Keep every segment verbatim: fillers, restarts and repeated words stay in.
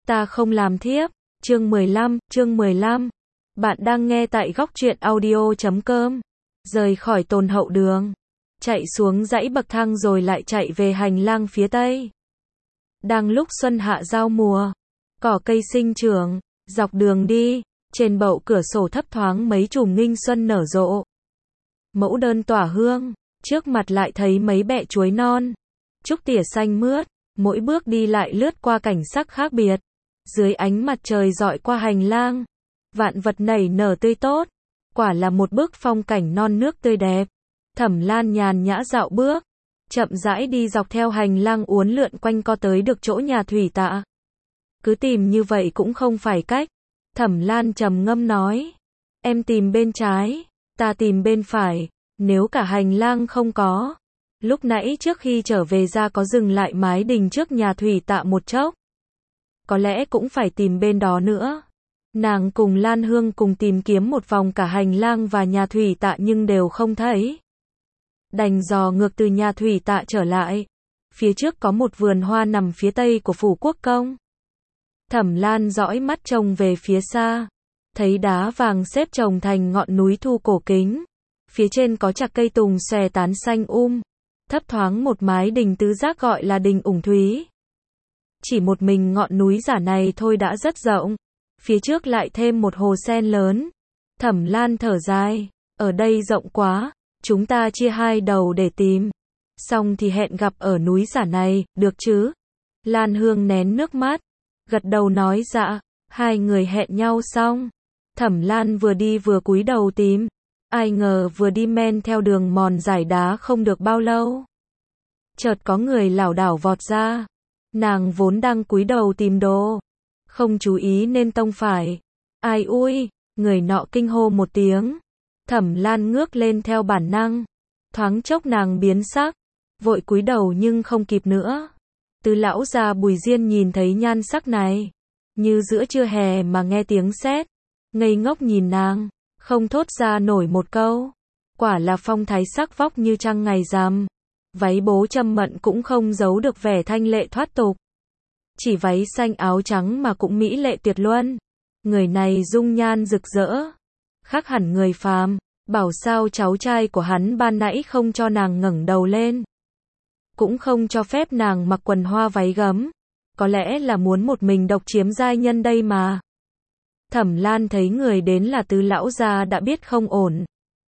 Ta không làm thiếp. Chương mười lăm, chương mười lăm. Bạn đang nghe tại góc truyện audio chấm com. Rời khỏi Tồn Hậu Đường, chạy xuống dãy bậc thang rồi lại chạy về hành lang phía tây. Đang lúc xuân hạ giao mùa, cỏ cây sinh trưởng, dọc đường đi, trên bậu cửa sổ thấp thoáng mấy chùm nghinh xuân nở rộ. Mẫu đơn tỏa hương, trước mặt lại thấy mấy bẹ chuối non, trúc tỉa xanh mướt, mỗi bước đi lại lướt qua cảnh sắc khác biệt. Dưới ánh mặt trời rọi qua hành lang, vạn vật nảy nở tươi tốt, quả là một bức phong cảnh non nước tươi đẹp. Thẩm Lan nhàn nhã dạo bước, chậm rãi đi dọc theo hành lang uốn lượn quanh co tới được chỗ nhà Thủy Tạ. Cứ tìm như vậy cũng không phải cách. Thẩm Lan trầm ngâm nói, em tìm bên trái, ta tìm bên phải, nếu cả hành lang không có. Lúc nãy trước khi trở về ra có dừng lại mái đình trước nhà Thủy Tạ một chốc. Có lẽ cũng phải tìm bên đó nữa. Nàng cùng Lan Hương cùng tìm kiếm một vòng cả hành lang và nhà Thủy Tạ nhưng đều không thấy. Đành dò ngược từ nhà Thủy Tạ trở lại. Phía trước có một vườn hoa nằm phía tây của phủ quốc công. Thẩm Lan dõi mắt trông về phía xa, thấy đá vàng xếp chồng thành ngọn núi thu cổ kính. Phía trên có chạc cây tùng xòe tán xanh um, thấp thoáng một mái đình tứ giác gọi là đình Ủng Thúy. Chỉ một mình ngọn núi giả này thôi đã rất rộng, phía trước lại thêm một hồ sen lớn. Thẩm Lan thở dài, ở đây rộng quá, chúng ta chia hai đầu để tìm, xong thì hẹn gặp ở núi giả này, được chứ? Lan Hương nén nước mắt, gật đầu nói dạ. Hai người hẹn nhau xong, Thẩm Lan vừa đi vừa cúi đầu tìm, ai ngờ vừa đi men theo đường mòn dải đá không được bao lâu, chợt có người lảo đảo vọt ra. Nàng vốn đang cúi đầu tìm đồ, không chú ý nên tông phải. Ai ui, người nọ kinh hô một tiếng. Thẩm Lan ngước lên theo bản năng, thoáng chốc nàng biến sắc, vội cúi đầu nhưng không kịp nữa. Tứ lão già Bùi Diên nhìn thấy nhan sắc này, như giữa trưa hè mà nghe tiếng sét, ngây ngốc nhìn nàng, không thốt ra nổi một câu. Quả là phong thái sắc vóc như trăng ngày rằm. Váy bố Trâm Mận cũng không giấu được vẻ thanh lệ thoát tục. Chỉ váy xanh áo trắng mà cũng mỹ lệ tuyệt luân. Người này dung nhan rực rỡ, khác hẳn người phàm. Bảo sao cháu trai của hắn ban nãy không cho nàng ngẩng đầu lên, cũng không cho phép nàng mặc quần hoa váy gấm. Có lẽ là muốn một mình độc chiếm giai nhân đây mà. Thẩm Lan thấy người đến là Tứ lão gia đã biết không ổn,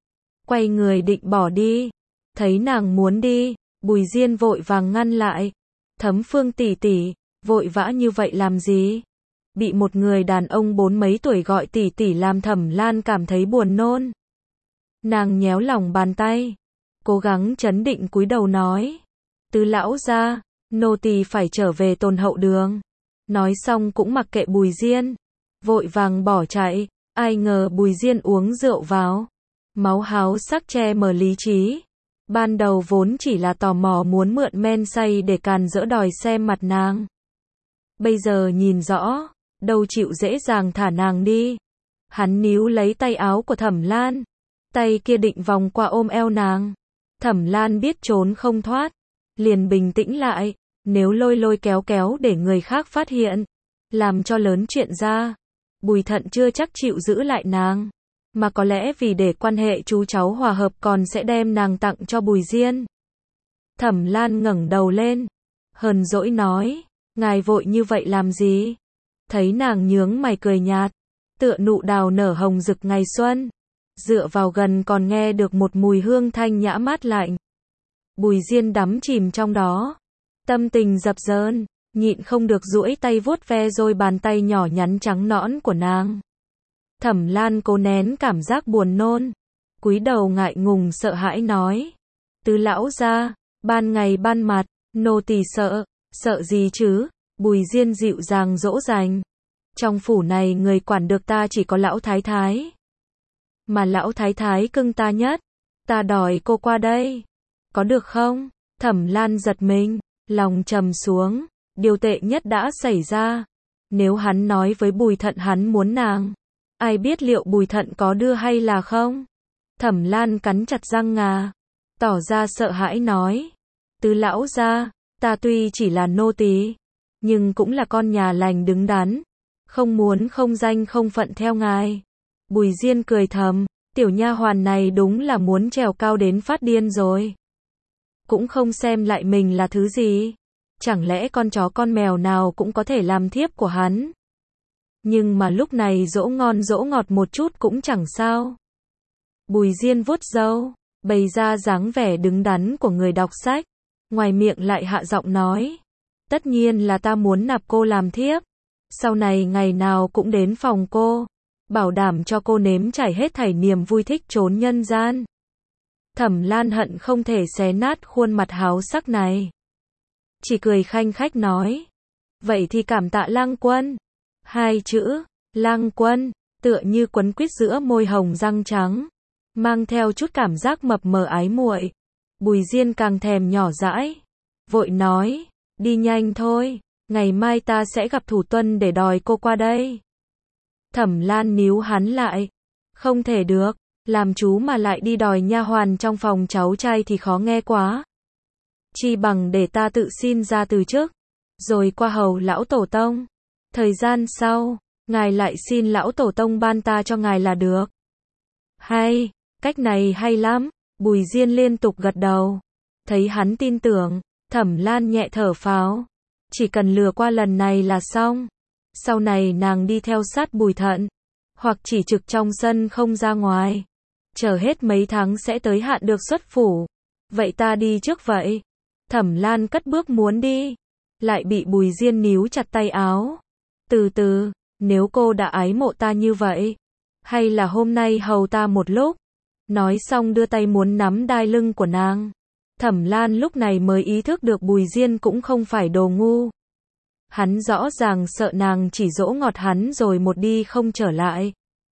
quay người định bỏ đi. Thấy nàng muốn đi, Bùi Diên vội vàng ngăn lại. Thấm Phương tỷ tỷ, vội vã như vậy làm gì? Bị một người đàn ông bốn mấy tuổi gọi tỷ tỷ làm Thẩm Lan cảm thấy buồn nôn. Nàng nhéo lòng bàn tay, cố gắng trấn định cúi đầu nói, Tứ lão gia, nô tỳ phải trở về Tồn Hậu Đường. Nói xong cũng mặc kệ Bùi Diên, vội vàng bỏ chạy. Ai ngờ Bùi Diên uống rượu vào, máu háo sắc che mờ lý trí. Ban đầu vốn chỉ là tò mò muốn mượn men say để càn rỡ đòi xem mặt nàng. Bây giờ nhìn rõ, đâu chịu dễ dàng thả nàng đi. Hắn níu lấy tay áo của Thẩm Lan, tay kia định vòng qua ôm eo nàng. Thẩm Lan biết trốn không thoát, liền bình tĩnh lại. Nếu lôi lôi kéo kéo để người khác phát hiện, làm cho lớn chuyện ra, Bùi Thận chưa chắc chịu giữ lại nàng. Mà có lẽ vì để quan hệ chú cháu hòa hợp còn sẽ đem nàng tặng cho Bùi Diên. Thẩm Lan ngẩng đầu lên, hờn dỗi nói, ngài vội như vậy làm gì? Thấy nàng nhướng mày cười nhạt, tựa nụ đào nở hồng rực ngày xuân. Dựa vào gần còn nghe được một mùi hương thanh nhã mát lạnh. Bùi Diên đắm chìm trong đó, tâm tình dập dờn, nhịn không được duỗi tay vuốt ve rồi bàn tay nhỏ nhắn trắng nõn của nàng. Thẩm Lan cố nén cảm giác buồn nôn, cúi đầu ngại ngùng sợ hãi nói, Tứ lão gia, ban ngày ban mặt, nô tỳ sợ. Sợ gì chứ? Bùi Diên dịu dàng dỗ dành. Trong phủ này người quản được ta chỉ có lão thái thái, mà lão thái thái cưng ta nhất. Ta đòi cô qua đây, có được không? Thẩm Lan giật mình, lòng trầm xuống. Điều tệ nhất đã xảy ra. Nếu hắn nói với Bùi Thận hắn muốn nàng, ai biết liệu Bùi Thận có đưa hay là không? Thẩm Lan cắn chặt răng ngà, tỏ ra sợ hãi nói, Tứ lão gia, ta tuy chỉ là nô tỳ, nhưng cũng là con nhà lành đứng đắn, không muốn không danh không phận theo ngài. Bùi Diên cười thầm, tiểu nha hoàn này đúng là muốn trèo cao đến phát điên rồi. Cũng không xem lại mình là thứ gì. Chẳng lẽ con chó con mèo nào cũng có thể làm thiếp của hắn? Nhưng mà lúc này dỗ ngon dỗ ngọt một chút cũng chẳng sao. Bùi Diên vuốt râu, bày ra dáng vẻ đứng đắn của người đọc sách, ngoài miệng lại hạ giọng nói, tất nhiên là ta muốn nạp cô làm thiếp, sau này ngày nào cũng đến phòng cô, bảo đảm cho cô nếm trải hết thảy niềm vui thích trốn nhân gian. Thẩm Lan hận không thể xé nát khuôn mặt háo sắc này. Chỉ cười khanh khách nói, vậy thì cảm tạ Lang Quân. Hai chữ, Lang Quân, tựa như quấn quýt giữa môi hồng răng trắng, mang theo chút cảm giác mập mờ ái muội. Bùi Diên càng thèm nhỏ dãi, vội nói, đi nhanh thôi, ngày mai ta sẽ gặp thủ tuân để đòi cô qua đây. Thẩm Lan níu hắn lại, không thể được, làm chú mà lại đi đòi nha hoàn trong phòng cháu trai thì khó nghe quá. Chi bằng để ta tự xin ra từ chức, rồi qua hầu lão tổ tông. Thời gian sau, ngài lại xin lão tổ tông ban ta cho ngài là được. Hay, cách này hay lắm. Bùi Diên liên tục gật đầu. Thấy hắn tin tưởng, Thẩm Lan nhẹ thở phào. Chỉ cần lừa qua lần này là xong. Sau này nàng đi theo sát Bùi Thận, hoặc chỉ trực trong sân không ra ngoài. Chờ hết mấy tháng sẽ tới hạn được xuất phủ. Vậy ta đi trước vậy. Thẩm Lan cất bước muốn đi, lại bị Bùi Diên níu chặt tay áo. Từ từ, nếu cô đã ái mộ ta như vậy, hay là hôm nay hầu ta một lúc. Nói xong đưa tay muốn nắm đai lưng của nàng. Thẩm Lan lúc này mới ý thức được Bùi Diên cũng không phải đồ ngu. Hắn rõ ràng sợ nàng chỉ dỗ ngọt hắn rồi một đi không trở lại.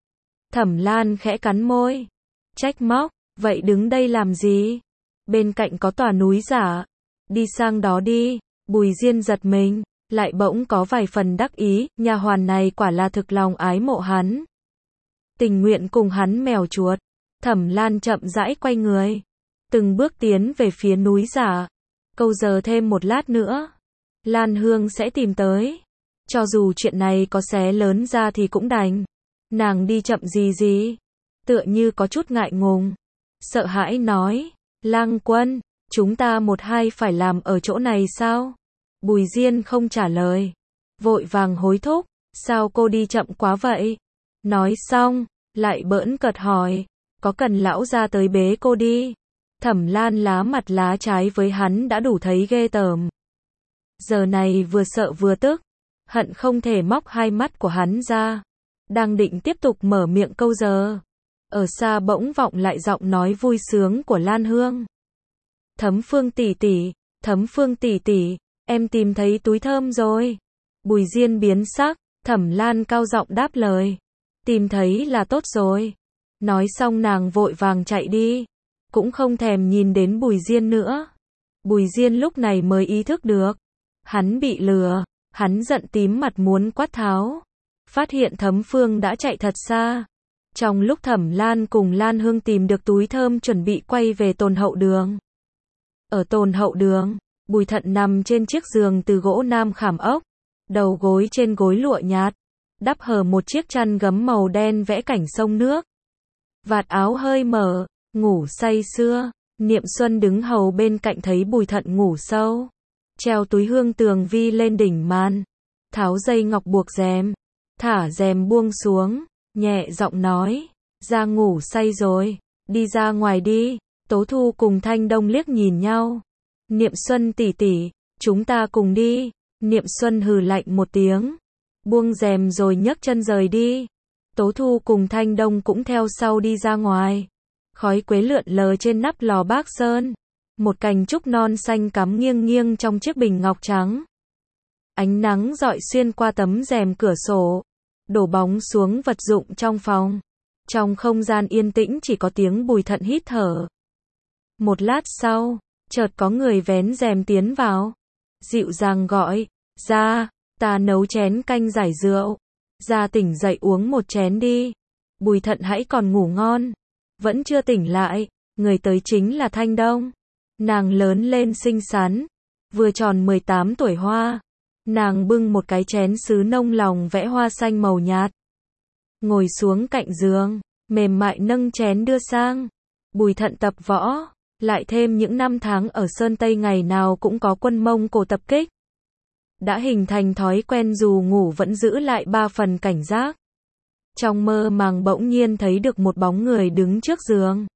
Thẩm Lan khẽ cắn môi, trách móc, vậy đứng đây làm gì? Bên cạnh có tòa núi giả, đi sang đó đi. Bùi Diên giật mình, lại bỗng có vài phần đắc ý, nha hoàn này quả là thực lòng ái mộ hắn, tình nguyện cùng hắn mèo chuột. Thẩm Lan chậm rãi quay người, từng bước tiến về phía núi giả. Câu giờ thêm một lát nữa, Lan Hương sẽ tìm tới. Cho dù chuyện này có xé lớn ra thì cũng đành. Nàng đi chậm gì gì, tựa như có chút ngại ngùng, sợ hãi nói, Lang Quân, chúng ta một hai phải làm ở chỗ này sao? Bùi Diên không trả lời, vội vàng hối thúc, sao cô đi chậm quá vậy? Nói xong, lại bỡn cợt hỏi, có cần lão ra tới bế cô đi? Thẩm Lan lá mặt lá trái với hắn đã đủ thấy ghê tởm. Giờ này vừa sợ vừa tức, hận không thể móc hai mắt của hắn ra. Đang định tiếp tục mở miệng câu giờ, ở xa bỗng vọng lại giọng nói vui sướng của Lan Hương. Thấm Phương tỷ tỷ, Thấm Phương tỷ tỷ, em tìm thấy túi thơm rồi. Bùi Diên biến sắc, Thẩm Lan cao giọng đáp lời, tìm thấy là tốt rồi. Nói xong nàng vội vàng chạy đi, cũng không thèm nhìn đến Bùi Diên nữa. Bùi Diên lúc này mới ý thức được, hắn bị lừa, hắn giận tím mặt muốn quát tháo. Phát hiện Thấm Phương đã chạy thật xa. Trong lúc Thẩm Lan cùng Lan Hương tìm được túi thơm chuẩn bị quay về Tồn Hậu Đường. Ở Tồn Hậu Đường, Bùi Thận nằm trên chiếc giường từ gỗ nam khảm ốc, đầu gối trên gối lụa nhạt, đắp hở một chiếc chăn gấm màu đen vẽ cảnh sông nước. Vạt áo hơi mở, ngủ say sưa. Niệm Xuân đứng hầu bên cạnh thấy Bùi Thận ngủ sâu, treo túi hương tường vi lên đỉnh màn, tháo dây ngọc buộc rèm, thả rèm buông xuống, nhẹ giọng nói, ra ngủ say rồi, đi ra ngoài đi. Tố Thu cùng Thanh Đông liếc nhìn nhau. Niệm Xuân tỷ tỷ, chúng ta cùng đi. Niệm Xuân hừ lạnh một tiếng, buông rèm rồi nhấc chân rời đi. Tố Thu cùng Thanh Đông cũng theo sau đi ra ngoài. Khói quế lượn lờ trên nắp lò bác sơn. Một cành trúc non xanh cắm nghiêng nghiêng trong chiếc bình ngọc trắng. Ánh nắng rọi xuyên qua tấm rèm cửa sổ, đổ bóng xuống vật dụng trong phòng. Trong không gian yên tĩnh chỉ có tiếng Bùi Thận hít thở. Một lát sau, chợt có người vén rèm tiến vào, dịu dàng gọi, ra, ta nấu chén canh giải rượu, ra tỉnh dậy uống một chén đi. Bùi Thận hãy còn ngủ ngon, vẫn chưa tỉnh lại, người tới chính là Thanh Đông. Nàng lớn lên xinh xắn, vừa tròn mười tám tuổi hoa, Nàng bưng một cái chén sứ nông lòng vẽ hoa xanh màu nhạt. Ngồi xuống cạnh giường, mềm mại nâng chén đưa sang. Bùi Thận tập võ, lại thêm những năm tháng ở Sơn Tây ngày nào cũng có quân Mông Cổ tập kích. Đã hình thành thói quen dù ngủ vẫn giữ lại ba phần cảnh giác. Trong mơ màng bỗng nhiên thấy được một bóng người đứng trước giường.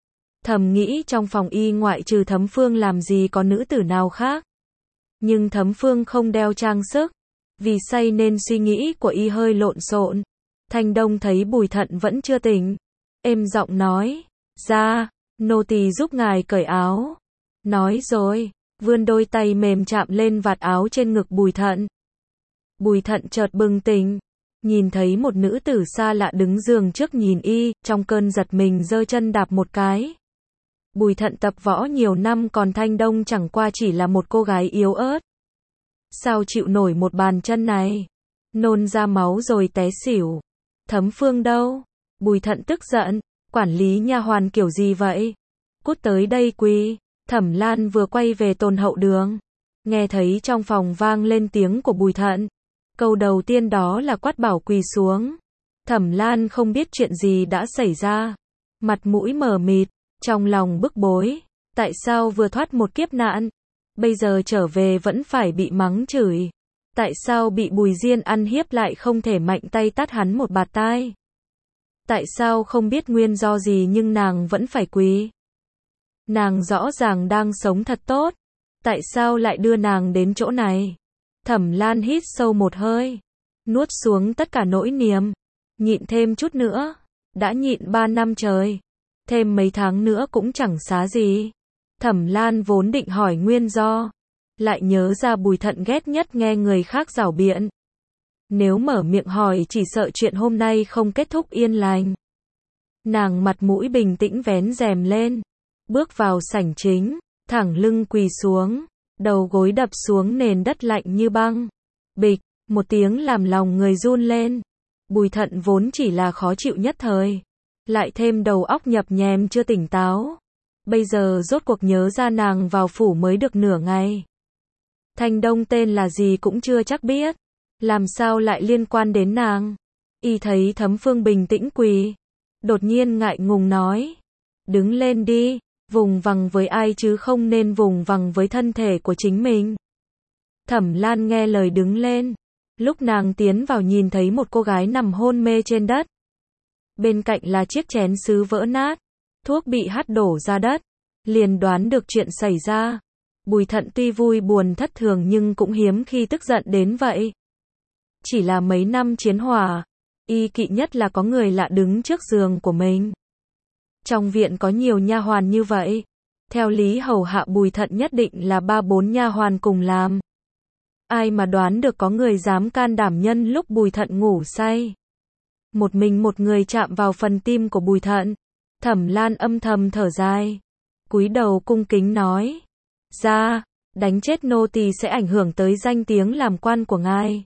Thầm nghĩ trong phòng y ngoại trừ Thấm Phương làm gì có nữ tử nào khác. Nhưng Thấm Phương không đeo trang sức. Vì say nên suy nghĩ của y hơi lộn xộn. Thanh Đông thấy Bùi Thận vẫn chưa tỉnh. Êm giọng nói. Ra, nô tỳ giúp ngài cởi áo. Nói rồi, vươn đôi tay mềm chạm lên vạt áo trên ngực Bùi Thận. Bùi Thận chợt bừng tỉnh. Nhìn thấy một nữ tử xa lạ đứng giường trước nhìn y, trong cơn giật mình giơ chân đạp một cái. Bùi Thận tập võ nhiều năm còn Thanh Đông chẳng qua chỉ là một cô gái yếu ớt. Sao chịu nổi một bàn chân này? Nôn ra máu rồi té xỉu. Thấm Phương đâu? Bùi Thận tức giận, quản lý nha hoàn kiểu gì vậy? Cút tới đây quỳ. Thẩm Lan vừa quay về Tôn Hậu Đường, nghe thấy trong phòng vang lên tiếng của Bùi Thận. Câu đầu tiên đó là quát bảo quỳ xuống. Thẩm Lan không biết chuyện gì đã xảy ra, mặt mũi mờ mịt, trong lòng bức bối. Tại sao vừa thoát một kiếp nạn, bây giờ trở về vẫn phải bị mắng chửi? Tại sao bị Bùi Diên ăn hiếp lại không thể mạnh tay tát hắn một bạt tai? Tại sao không biết nguyên do gì nhưng nàng vẫn phải quỳ? Nàng rõ ràng đang sống thật tốt. Tại sao lại đưa nàng đến chỗ này? Thẩm Lan hít sâu một hơi, nuốt xuống tất cả nỗi niềm. Nhịn thêm chút nữa. Đã nhịn ba năm trời. Thêm mấy tháng nữa cũng chẳng xá gì. Thẩm Lan vốn định hỏi nguyên do. Lại nhớ ra Bùi Thận ghét nhất nghe người khác giảo biện. Nếu mở miệng hỏi chỉ sợ chuyện hôm nay không kết thúc yên lành. Nàng mặt mũi bình tĩnh vén rèm lên. Bước vào sảnh chính, thẳng lưng quỳ xuống, đầu gối đập xuống nền đất lạnh như băng. Bịch, một tiếng làm lòng người run lên. Bùi Thận vốn chỉ là khó chịu nhất thời, lại thêm đầu óc nhập nhèm chưa tỉnh táo. Bây giờ rốt cuộc nhớ ra nàng vào phủ mới được nửa ngày. Thanh Đông tên là gì cũng chưa chắc biết, làm sao lại liên quan đến nàng? Y thấy Thấm Phương bình tĩnh quỳ, đột nhiên ngại ngùng nói. Đứng lên đi. Vùng vằng với ai chứ không nên vùng vằng với thân thể của chính mình. Thẩm Lan nghe lời đứng lên. Lúc nàng tiến vào nhìn thấy một cô gái nằm hôn mê trên đất. Bên cạnh là chiếc chén sứ vỡ nát. Thuốc bị hắt đổ ra đất. Liền đoán được chuyện xảy ra. Bùi Thận tuy vui buồn thất thường nhưng cũng hiếm khi tức giận đến vậy. Chỉ là mấy năm chiến hỏa, y kỵ nhất là có người lạ đứng trước giường của mình. Trong viện có nhiều nha hoàn như vậy. Theo lý hầu hạ Bùi Thận nhất định là ba bốn nha hoàn cùng làm. Ai mà đoán được có người dám can đảm nhân lúc Bùi Thận ngủ say. Một mình một người chạm vào phần tim của Bùi Thận. Thẩm Lan âm thầm thở dài. Cúi đầu cung kính nói. Ra, đánh chết nô tỳ sẽ ảnh hưởng tới danh tiếng làm quan của ngài.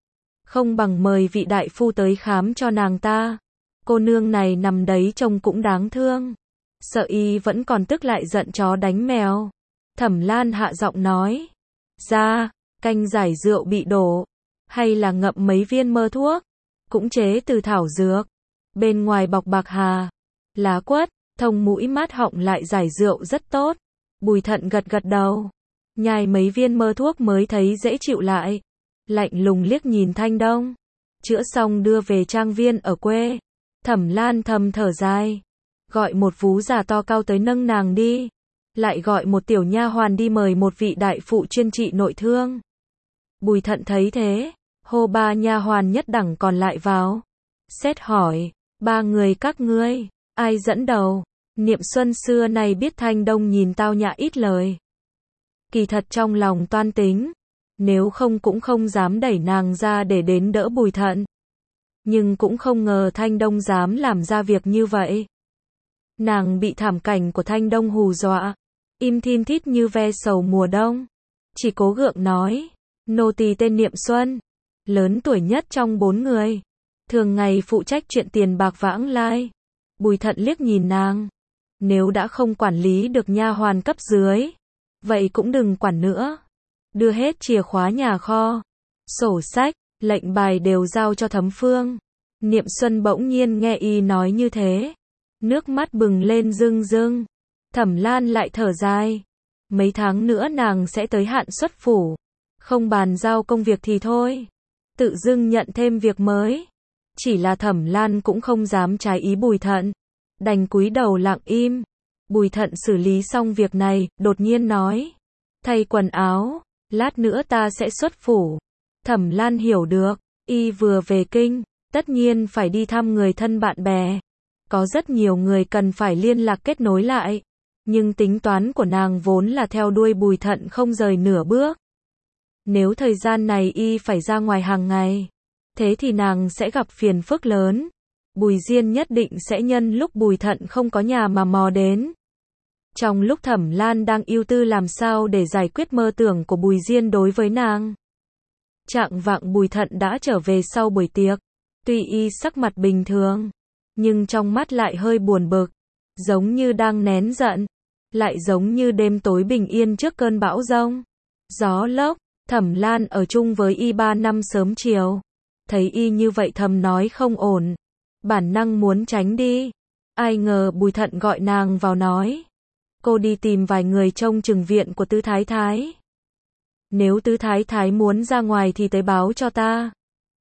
Không bằng mời vị đại phu tới khám cho nàng ta. Cô nương này nằm đấy trông cũng đáng thương. Sợ y vẫn còn tức lại giận chó đánh mèo. Thẩm Lan hạ giọng nói. Ra, canh giải rượu bị đổ. Hay là ngậm mấy viên mơ thuốc. Cũng chế từ thảo dược. Bên ngoài bọc bạc hà, lá quất, thông mũi mát họng lại giải rượu rất tốt. Bùi Thận gật gật đầu. Nhai mấy viên mơ thuốc mới thấy dễ chịu lại. Lạnh lùng liếc nhìn Thanh Đông. Chữa xong đưa về trang viên ở quê. Thẩm Lan thầm thở dài. Gọi một vú già to cao tới nâng nàng đi. Lại gọi một tiểu nha hoàn đi mời một vị đại phụ chuyên trị nội thương. Bùi Thận thấy thế, hô ba nha hoàn nhất đẳng còn lại vào. Xét hỏi, ba người các ngươi, ai dẫn đầu? Niệm Xuân xưa này biết Thanh Đông nhìn tao nhã ít lời. Kỳ thật trong lòng toan tính. Nếu không cũng không dám đẩy nàng ra để đến đỡ Bùi Thận. Nhưng cũng không ngờ Thanh Đông dám làm ra việc như vậy. Nàng bị thảm cảnh của Thanh Đông hù dọa. Im thin thít như ve sầu mùa đông. Chỉ cố gượng nói. Nô tỳ tên Niệm Xuân. Lớn tuổi nhất trong bốn người. Thường ngày phụ trách chuyện tiền bạc vãng lai. Bùi Thận liếc nhìn nàng. Nếu đã không quản lý được nha hoàn cấp dưới, vậy cũng đừng quản nữa. Đưa hết chìa khóa nhà kho, sổ sách, lệnh bài đều giao cho Thấm Phương. Niệm Xuân bỗng nhiên nghe y nói như thế, nước mắt bừng lên rưng rưng. Thẩm Lan lại thở dài, mấy tháng nữa nàng sẽ tới hạn xuất phủ, không bàn giao công việc thì thôi, tự dưng nhận thêm việc mới. Chỉ là Thẩm Lan cũng không dám trái ý Bùi Thận, đành cúi đầu lặng im. Bùi Thận xử lý xong việc này, đột nhiên nói, thay quần áo, lát nữa ta sẽ xuất phủ. Thẩm Lan hiểu được, y vừa về kinh, tất nhiên phải đi thăm người thân bạn bè. Có rất nhiều người cần phải liên lạc kết nối lại. Nhưng tính toán của nàng vốn là theo đuôi Bùi Thận không rời nửa bước. Nếu thời gian này y phải ra ngoài hàng ngày, thế thì nàng sẽ gặp phiền phức lớn. Bùi Diên nhất định sẽ nhân lúc Bùi Thận không có nhà mà mò đến. Trong lúc Thẩm Lan đang ưu tư làm sao để giải quyết mơ tưởng của Bùi Diên đối với nàng, chạng vạng Bùi Thận đã trở về sau buổi tiệc. Tuy y sắc mặt bình thường, nhưng trong mắt lại hơi buồn bực, giống như đang nén giận, lại giống như đêm tối bình yên trước cơn bão giông, gió lốc. Thẩm Lan ở chung với y ba năm sớm chiều, thấy y như vậy thầm nói không ổn, bản năng muốn tránh đi. Ai ngờ Bùi Thận gọi nàng vào nói, cô đi tìm vài người trông chừng viện của Tứ Thái Thái. Nếu Tứ Thái Thái muốn ra ngoài thì tới báo cho ta.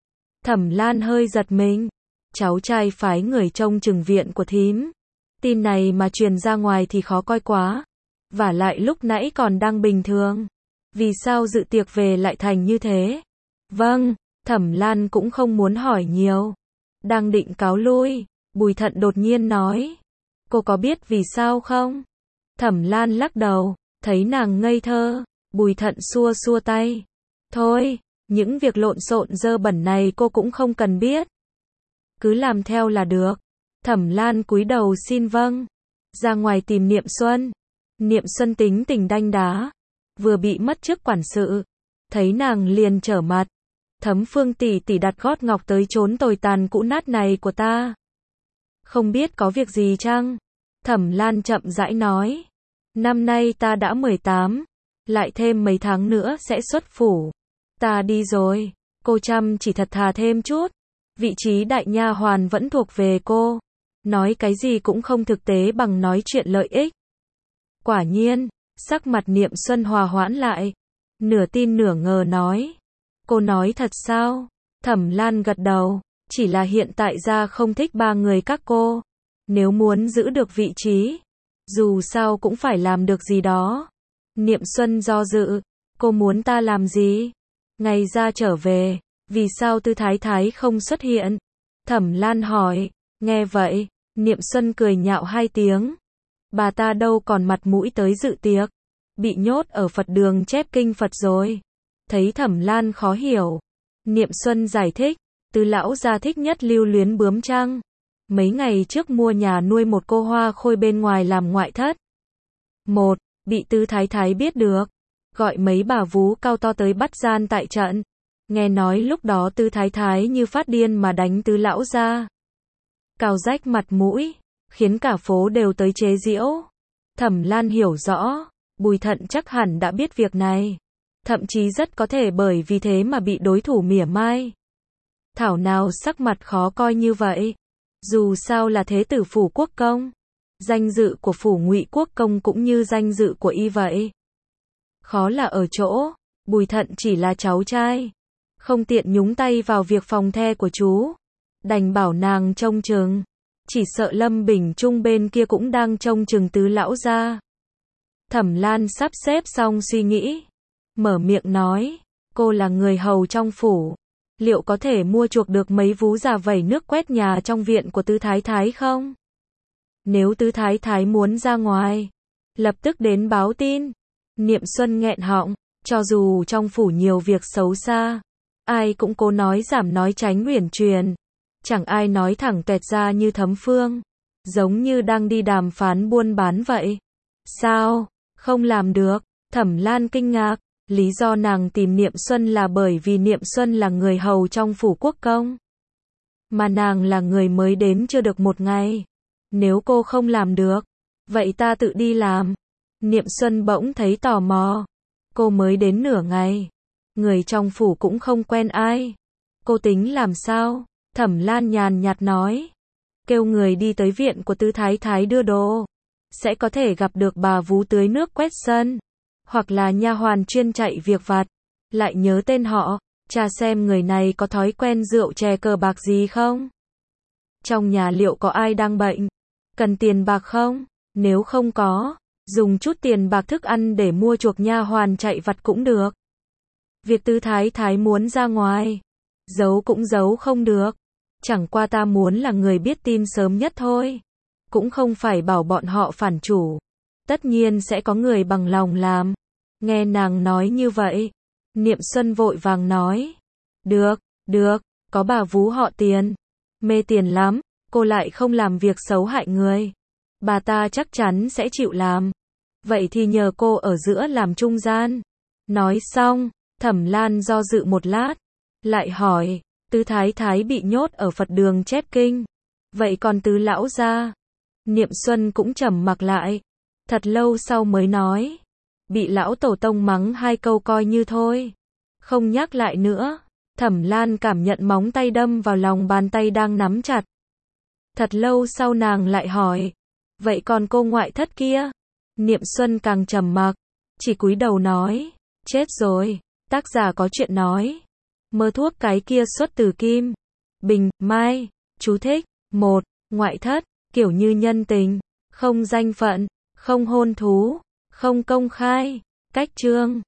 Thẩm Lan hơi giật mình, cháu trai phái người trông chừng viện của thím. Tin này mà truyền ra ngoài thì khó coi quá. Vả lại lúc nãy còn đang bình thường. Vì sao dự tiệc về lại thành như thế? Vâng, Thẩm Lan cũng không muốn hỏi nhiều. Đang định cáo lui, Bùi Thận đột nhiên nói, cô có biết vì sao không? Thẩm Lan lắc đầu, thấy nàng ngây thơ. Bùi Thận xua xua tay, thôi, những việc lộn xộn dơ bẩn này cô cũng không cần biết, cứ làm theo là được. Thẩm Lan cúi đầu xin vâng, ra ngoài tìm Niệm Xuân. Niệm Xuân tính tình đanh đá, vừa bị mất chức quản sự, thấy nàng liền trở mặt. Thấm Phương tỷ tỷ đặt gót ngọc tới chốn tồi tàn cũ nát này của ta, không biết có việc gì chăng? Thẩm Lan chậm rãi nói, năm nay ta đã mười tám, lại thêm mấy tháng nữa sẽ xuất phủ. Ta đi rồi, cô chăm chỉ thật thà thêm chút. Vị trí đại nha hoàn vẫn thuộc về cô. Nói cái gì cũng không thực tế bằng nói chuyện lợi ích. Quả nhiên, sắc mặt Niệm Xuân hòa hoãn lại. Nửa tin nửa ngờ nói, cô nói thật sao? Thẩm Lan gật đầu, chỉ là hiện tại gia không thích ba người các cô. Nếu muốn giữ được vị trí, dù sao cũng phải làm được gì đó. Niệm Xuân do dự, cô muốn ta làm gì? Ngày ra trở về, vì sao Tư Thái Thái không xuất hiện? Thẩm Lan hỏi. Nghe vậy, Niệm Xuân cười nhạo hai tiếng. Bà ta đâu còn mặt mũi tới dự tiệc, bị nhốt ở Phật đường chép kinh Phật rồi. Thấy Thẩm Lan khó hiểu, Niệm Xuân giải thích, Tư lão gia thích nhất lưu luyến bướm trăng. Mấy ngày trước mua nhà nuôi một cô hoa khôi bên ngoài làm ngoại thất. Một, bị Tư Thái Thái biết được, gọi mấy bà vú cao to tới bắt gian tại trận. Nghe nói lúc đó Tư Thái Thái như phát điên mà đánh Tư lão gia, cào rách mặt mũi, khiến cả phố đều tới chế giễu. Thẩm Lan hiểu rõ, Bùi Thận chắc hẳn đã biết việc này, thậm chí rất có thể bởi vì thế mà bị đối thủ mỉa mai. Thảo nào sắc mặt khó coi như vậy. Dù sao là thế tử phủ quốc công, danh dự của phủ Ngụy quốc công cũng như danh dự của y vậy. Khó là ở chỗ, Bùi Thận chỉ là cháu trai, không tiện nhúng tay vào việc phòng the của chú, đành bảo nàng trông chừng. Chỉ sợ Lâm Bình Trung bên kia cũng đang trông chừng Tứ lão gia. Thẩm Lan sắp xếp xong suy nghĩ, mở miệng nói, cô là người hầu trong phủ, liệu có thể mua chuộc được mấy vú già vẩy nước quét nhà trong viện của Tứ Thái Thái không? Nếu Tứ Thái Thái muốn ra ngoài, lập tức đến báo tin. Niệm Xuân nghẹn họng, cho dù trong phủ nhiều việc xấu xa, ai cũng cố nói giảm nói tránh uyển chuyển, chẳng ai nói thẳng tuẹt ra như Thấm Phương, giống như đang đi đàm phán buôn bán vậy. Sao? Không làm được? Thẩm Lan kinh ngạc, lý do nàng tìm Niệm Xuân là bởi vì Niệm Xuân là người hầu trong phủ quốc công, mà nàng là người mới đến chưa được một ngày. Nếu cô không làm được, vậy ta tự đi làm. Niệm Xuân bỗng thấy tò mò, cô mới đến nửa ngày, người trong phủ cũng không quen ai. Cô tính làm sao? Thẩm Lan nhàn nhạt nói. Kêu người đi tới viện của Tứ Thái Thái đưa đồ. Sẽ có thể gặp được bà vú tưới nước quét sân. Hoặc là nha hoàn chuyên chạy việc vặt. Lại nhớ tên họ, tra xem người này có thói quen rượu chè cờ bạc gì không? Trong nhà liệu có ai đang bệnh? Cần tiền bạc không? Nếu không có, dùng chút tiền bạc thức ăn để mua chuộc nha hoàn chạy vặt cũng được. Việc Tứ Thái Thái muốn ra ngoài, giấu cũng giấu không được. Chẳng qua ta muốn là người biết tin sớm nhất thôi. Cũng không phải bảo bọn họ phản chủ. Tất nhiên sẽ có người bằng lòng làm. Nghe nàng nói như vậy, Niệm Xuân vội vàng nói. Được, được, có bà vú họ Tiền. Mê tiền lắm, cô lại không làm việc xấu hại người. Bà ta chắc chắn sẽ chịu làm. Vậy thì nhờ cô ở giữa làm trung gian. Nói xong, Thẩm Lan do dự một lát. Lại hỏi, Tứ Thái Thái bị nhốt ở Phật đường chép kinh. Vậy còn Tứ lão gia? Niệm Xuân cũng trầm mặc lại. Thật lâu sau mới nói. Bị lão tổ tông mắng hai câu coi như thôi. Không nhắc lại nữa. Thẩm Lan cảm nhận móng tay đâm vào lòng bàn tay đang nắm chặt. Thật lâu sau nàng lại hỏi. Vậy còn cô ngoại thất kia? Niệm Xuân càng trầm mặc. Chỉ cúi đầu nói. Chết rồi. Tác giả có chuyện nói. Mơ thuốc cái kia xuất từ Kim Bình, Mai. Chú thích. Một. Ngoại thất, kiểu như nhân tình. Không danh phận. Không hôn thú. Không công khai. Cách chương.